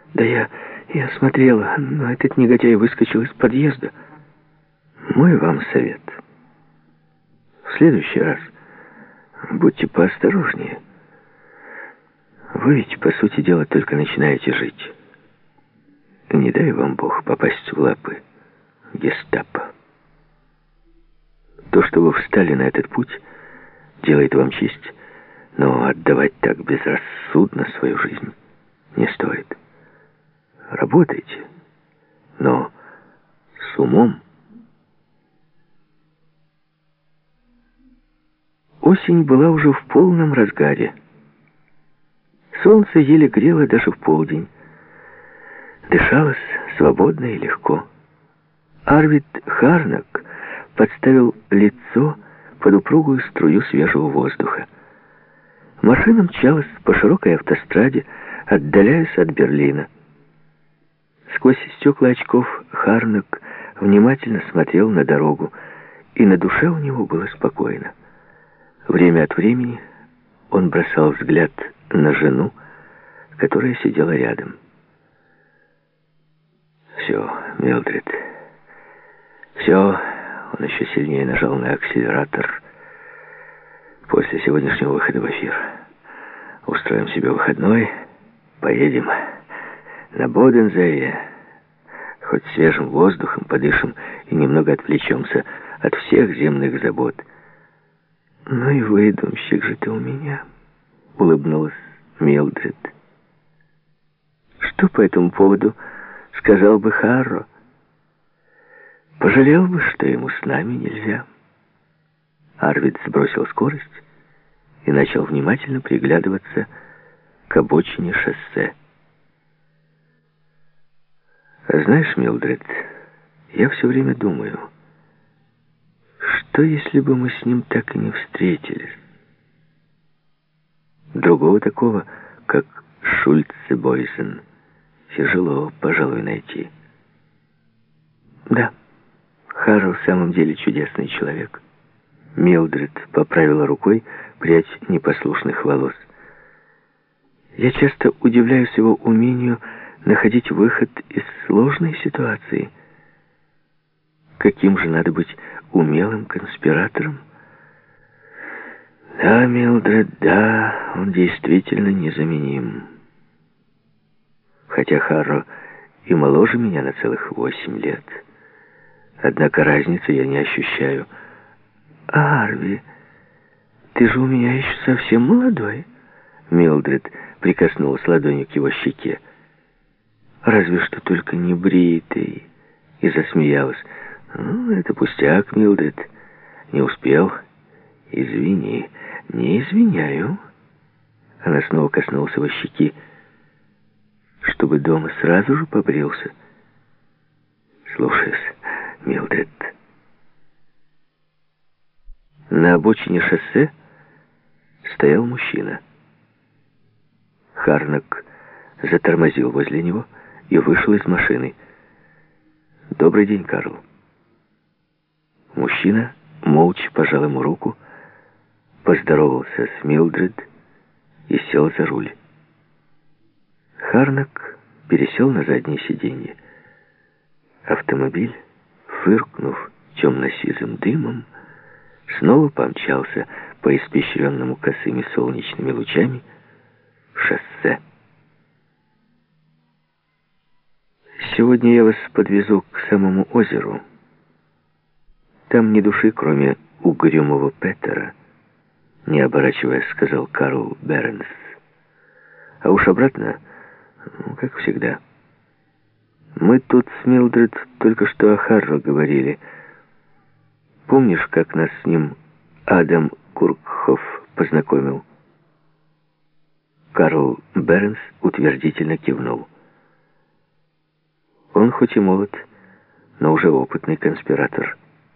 Да я смотрела, но этот негодяй выскочил из подъезда. Мой вам совет. В следующий раз будьте поосторожнее. Вы ведь, по сути дела, только начинаете жить. Не дай вам Бог попасть в лапы гестапо. То, что вы встали на этот путь, делает вам честь, но отдавать так безрассудно свою жизнь не стоит. Работайте, но с умом. Осень была уже в полном разгаре. Солнце еле грело даже в полдень. Дышалось свободно и легко. Арвид Харнак подставил лицо под упругую струю свежего воздуха. Машина мчалась по широкой автостраде, отдаляясь от Берлина. Сквозь стекла очков Харнак внимательно смотрел на дорогу, и на душе у него было спокойно. Время от времени он бросал взгляд на жену, которая сидела рядом. «Все, Милдред, все». Он еще сильнее нажал на акселератор. «После сегодняшнего выхода в эфир устроим себе выходной, поедем на Бодензее, хоть свежим воздухом подышим и немного отвлечемся от всех земных забот». «Ну и выдумщик же ты у меня», — улыбнулась Милдред. «Что по этому поводу сказал бы Харро? Пожалел бы, что ему с нами нельзя». Арвид сбросил скорость и начал внимательно приглядываться к обочине шоссе. «Знаешь, Милдред, я все время думаю, что если бы мы с ним так и не встретились? Другого такого, как Шульце Бойсен, тяжело, пожалуй, найти». «Да, Харро в самом деле чудесный человек». Милдред поправила рукой прядь непослушных волос. «Я часто удивляюсь его умению находить выход из сложной ситуации. Каким же надо быть умелым конспиратором?» «Да, Милдред, да, он действительно незаменим. Хотя Харро и моложе меня на целых 8 лет. Однако разницы я не ощущаю». «Арви, ты же у меня еще совсем молодой». Милдред прикоснулась ладонью к его щеке. «Разве что только не бритый». И засмеялась. «Ну, это пустяк, Милдред. Не успел. Извини». «Не извиняю». Она снова коснулась его щеки. «Чтобы дома сразу же побрился». «Слушаюсь, Милдред». На обочине шоссе стоял мужчина. Харнак затормозил возле него и вышел из машины. «Добрый день, Карл». Мужчина молча пожал ему руку, поздоровался с Милдред и сел за руль. Харнак пересел на заднее сиденье. Автомобиль, фыркнув темно-сизым дымом, снова помчался по испещренному косыми солнечными лучами шоссе. «Сегодня я вас подвезу к самому озеру. Там ни души, кроме угрюмого Петера», — не оборачиваясь, сказал Карл Бернс. «А уж обратно, ну, как всегда. Мы тут с Милдред только что о Харро говорили. Помнишь, как нас с ним Адам Куркхоф познакомил?» Карл Бернс утвердительно кивнул. Он хоть и молод, но уже опытный конспиратор.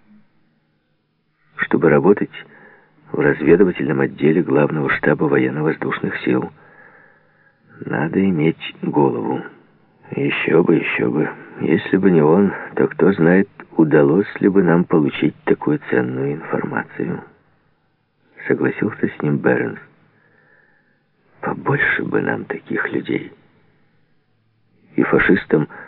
Чтобы работать в разведывательном отделе Главного штаба военно-воздушных сил, надо иметь голову. Еще бы. Если бы не он, то кто знает, удалось ли бы нам получить такую ценную информацию. Согласился с ним Бернс. Побольше бы нам таких людей. и фашистам